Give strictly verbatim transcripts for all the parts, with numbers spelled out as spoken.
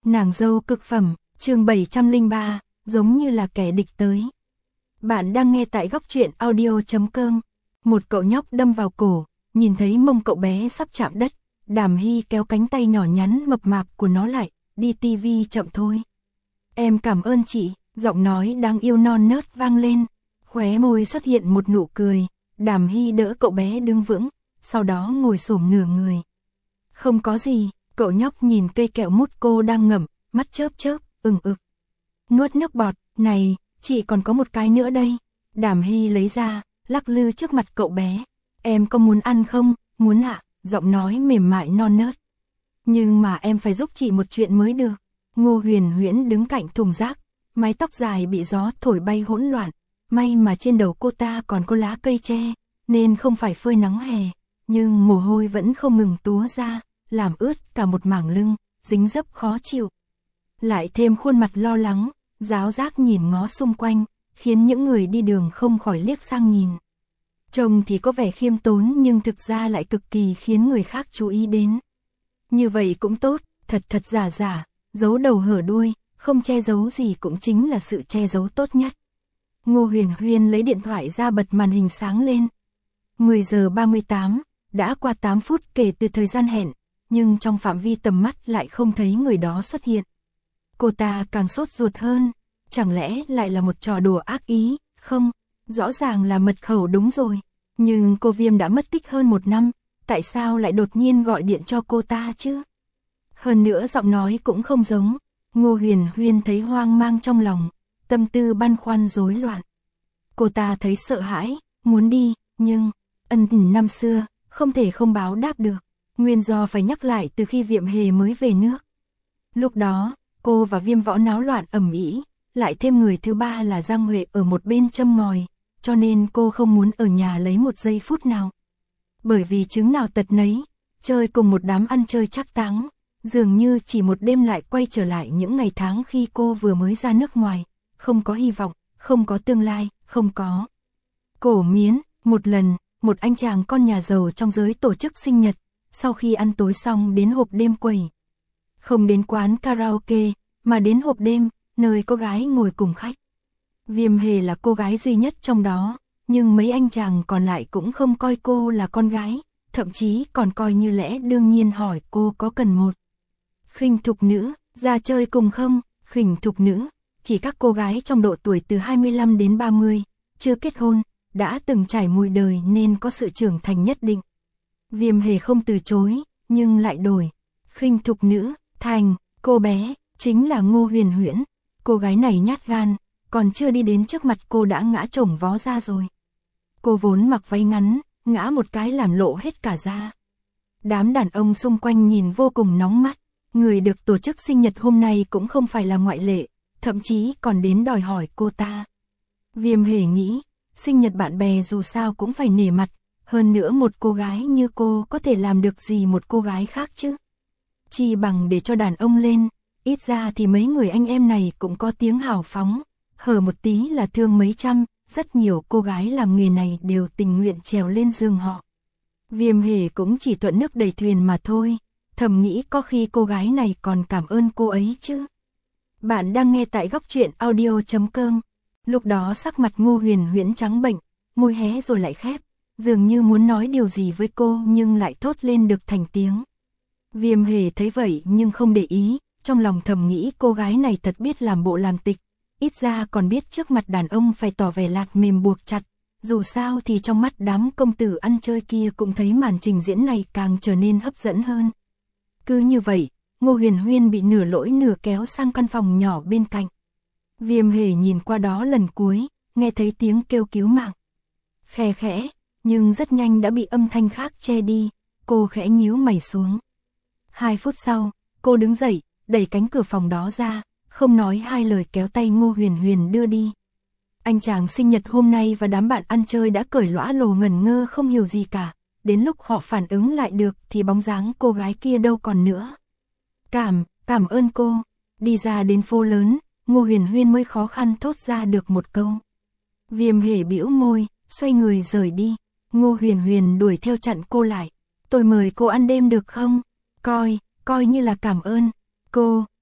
Nàng dâu cực phẩm, chương bảy trăm lẻ ba, giống như là kẻ địch tới. Bạn đang nghe tại góc truyện audio chấm com. Một cậu nhóc đâm vào cổ, nhìn thấy mông cậu bé sắp chạm đất, Đàm Hy kéo cánh tay nhỏ nhắn mập mạp của nó lại, đi tivi chậm thôi. Em cảm ơn chị, giọng nói đáng yêu non nớt vang lên, khóe môi xuất hiện một nụ cười, Đàm Hy đỡ cậu bé đứng vững, sau đó ngồi xổm nửa người. Không có gì, cậu nhóc nhìn cây kẹo mút cô đang ngậm, mắt chớp chớp, ừng ực. Nuốt nước bọt, này, chị còn có một cái nữa đây. Đàm Hy lấy ra, lắc lư trước mặt cậu bé. Em có muốn ăn không? Muốn ạ, giọng nói mềm mại non nớt. Nhưng mà em phải giúp chị một chuyện mới được. Ngô Huyền Huyễn đứng cạnh thùng rác, mái tóc dài bị gió thổi bay hỗn loạn. May mà trên đầu cô ta còn có lá cây tre, nên không phải phơi nắng hè. Nhưng mồ hôi vẫn không ngừng túa ra, làm ướt cả một mảng lưng, dính dấp khó chịu. Lại thêm khuôn mặt lo lắng, ráo rác nhìn ngó xung quanh, khiến những người đi đường không khỏi liếc sang nhìn. Trông thì có vẻ khiêm tốn nhưng thực ra lại cực kỳ khiến người khác chú ý đến. Như vậy cũng tốt, thật thật giả giả, giấu đầu hở đuôi, không che giấu gì cũng chính là sự che giấu tốt nhất. Ngô Huyền Huyên lấy điện thoại ra bật màn hình sáng lên. mười giờ ba mươi tám, đã qua tám phút kể từ thời gian hẹn, nhưng trong phạm vi tầm mắt lại không thấy người đó xuất hiện. Cô ta càng sốt ruột hơn, chẳng lẽ lại là một trò đùa ác ý, không, rõ ràng là mật khẩu đúng rồi, nhưng cô Viêm đã mất tích hơn một năm, tại sao lại đột nhiên gọi điện cho cô ta chứ? Hơn nữa giọng nói cũng không giống, Ngô Huyền Huyên thấy hoang mang trong lòng, tâm tư băn khoăn rối loạn. Cô ta thấy sợ hãi, muốn đi, nhưng, ân tình năm xưa, không thể không báo đáp được, nguyên do phải nhắc lại từ khi Viêm Hề mới về nước. Lúc đó, cô và Viêm Võ náo loạn ầm ĩ, lại thêm người thứ ba là Giang Huệ ở một bên châm ngòi, cho nên cô không muốn ở nhà lấy một giây phút nào. Bởi vì chứng nào tật nấy, chơi cùng một đám ăn chơi trác táng, dường như chỉ một đêm lại quay trở lại những ngày tháng khi cô vừa mới ra nước ngoài, không có hy vọng, không có tương lai, không có. Cổ Miến, một lần, một anh chàng con nhà giàu trong giới tổ chức sinh nhật, sau khi ăn tối xong đến hộp đêm quẩy. Không đến quán karaoke, mà đến hộp đêm, nơi có gái ngồi cùng khách. Viêm Hề là cô gái duy nhất trong đó, nhưng mấy anh chàng còn lại cũng không coi cô là con gái, thậm chí còn coi như lẽ đương nhiên hỏi cô có cần một khinh thục nữ, ra chơi cùng không? Khinh thục nữ, chỉ các cô gái trong độ tuổi từ hai mươi lăm đến ba mươi, chưa kết hôn, đã từng trải mùi đời nên có sự trưởng thành nhất định. Viêm Hề không từ chối, nhưng lại đổi. Khinh thục nữ, thành, cô bé, chính là Ngô Huyền Huyễn. Cô gái này nhát gan, còn chưa đi đến trước mặt cô đã ngã chổng vó ra rồi. Cô vốn mặc váy ngắn, ngã một cái làm lộ hết cả da. Đám đàn ông xung quanh nhìn vô cùng nóng mắt, người được tổ chức sinh nhật hôm nay cũng không phải là ngoại lệ, thậm chí còn đến đòi hỏi cô ta. Viêm Hề nghĩ, sinh nhật bạn bè dù sao cũng phải nể mặt, hơn nữa một cô gái như cô có thể làm được gì một cô gái khác chứ? Chi bằng để cho đàn ông lên, ít ra thì mấy người anh em này cũng có tiếng hào phóng, hở một tí là thương mấy trăm, rất nhiều cô gái làm nghề này đều tình nguyện trèo lên giường họ. Viêm Hề cũng chỉ thuận nước đẩy thuyền mà thôi, thầm nghĩ có khi cô gái này còn cảm ơn cô ấy chứ. Bạn đang nghe tại góc truyện audio chấm com. Lúc đó sắc mặt Ngô Huyền Huyễn trắng bệnh, môi hé rồi lại khép, dường như muốn nói điều gì với cô nhưng lại thốt lên được thành tiếng. Viêm Hề thấy vậy nhưng không để ý, trong lòng thầm nghĩ cô gái này thật biết làm bộ làm tịch, ít ra còn biết trước mặt đàn ông phải tỏ vẻ lạt mềm buộc chặt, dù sao thì trong mắt đám công tử ăn chơi kia cũng thấy màn trình diễn này càng trở nên hấp dẫn hơn. Cứ như vậy, Ngô Huyền Huyên bị nửa lỗi nửa kéo sang căn phòng nhỏ bên cạnh. Viêm Hề nhìn qua đó lần cuối, nghe thấy tiếng kêu cứu mạng. Khẽ khẽ, nhưng rất nhanh đã bị âm thanh khác che đi, cô khẽ nhíu mày xuống. Hai phút sau, cô đứng dậy, đẩy cánh cửa phòng đó ra, không nói hai lời kéo tay Ngô Huyền Huyền đưa đi. Anh chàng sinh nhật hôm nay và đám bạn ăn chơi đã cởi lõa lồ ngẩn ngơ không hiểu gì cả, đến lúc họ phản ứng lại được thì bóng dáng cô gái kia đâu còn nữa. Cảm, cảm ơn cô. Đi ra đến phố lớn, Ngô Huyền Huyên mới khó khăn thốt ra được một câu. Viêm Hề bĩu môi, xoay người rời đi. Ngô Huyền Huyền đuổi theo chặn cô lại. Tôi mời cô ăn đêm được không? Coi, coi như là cảm ơn. Cô,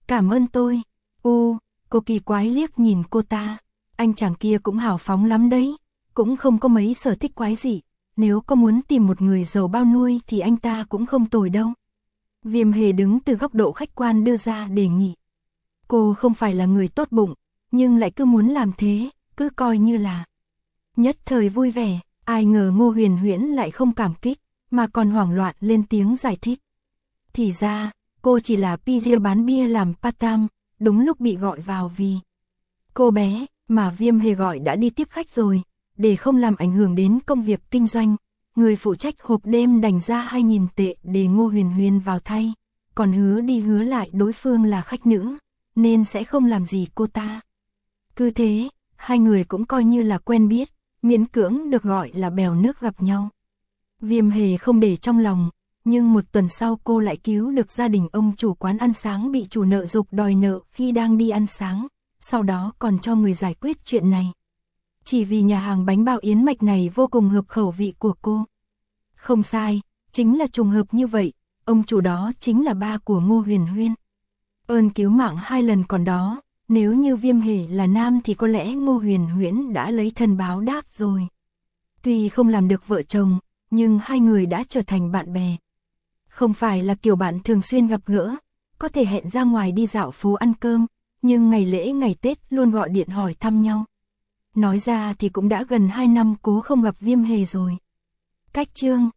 Cảm ơn tôi. U, cô kỳ quái liếc nhìn cô ta. Anh chàng kia cũng hào phóng lắm đấy. Cũng không có mấy sở thích quái gì. Nếu có muốn tìm một người giàu bao nuôi thì anh ta cũng không tồi đâu. Viêm Hề đứng từ góc độ khách quan đưa ra đề nghị. Cô không phải là người tốt bụng, nhưng lại cứ muốn làm thế, cứ coi như là. Nhất thời vui vẻ, ai ngờ Ngô Huyền Huyễn lại không cảm kích, mà còn hoảng loạn lên tiếng giải thích. Thì ra, cô chỉ là pizza bán bia làm part-time, đúng lúc bị gọi vào vì cô bé mà Viêm Hề gọi đã đi tiếp khách rồi, để không làm ảnh hưởng đến công việc kinh doanh. Người phụ trách hộp đêm đành ra hai nghìn tệ để Ngô Huyền Huyên vào thay, còn hứa đi hứa lại đối phương là khách nữ, nên sẽ không làm gì cô ta. Cứ thế, hai người cũng coi như là quen biết, miễn cưỡng được gọi là bèo nước gặp nhau. Viêm Hề không để trong lòng, nhưng một tuần sau cô lại cứu được gia đình ông chủ quán ăn sáng bị chủ nợ giục đòi nợ khi đang đi ăn sáng, sau đó còn cho người giải quyết chuyện này. Chỉ vì nhà hàng bánh bao yến mạch này vô cùng hợp khẩu vị của cô. Không sai, chính là trùng hợp như vậy, ông chủ đó chính là ba của Ngô Huyền Huyên. Ơn cứu mạng hai lần còn đó, nếu như Viêm Hề là nam thì có lẽ Ngô Huyền Huyễn đã lấy thân báo đáp rồi. Tuy không làm được vợ chồng, nhưng hai người đã trở thành bạn bè. Không phải là kiểu bạn thường xuyên gặp gỡ, có thể hẹn ra ngoài đi dạo phố ăn cơm, nhưng ngày lễ ngày Tết luôn gọi điện hỏi thăm nhau. Nói ra thì cũng đã gần hai năm cố không gặp Viêm Hề rồi. Cách chương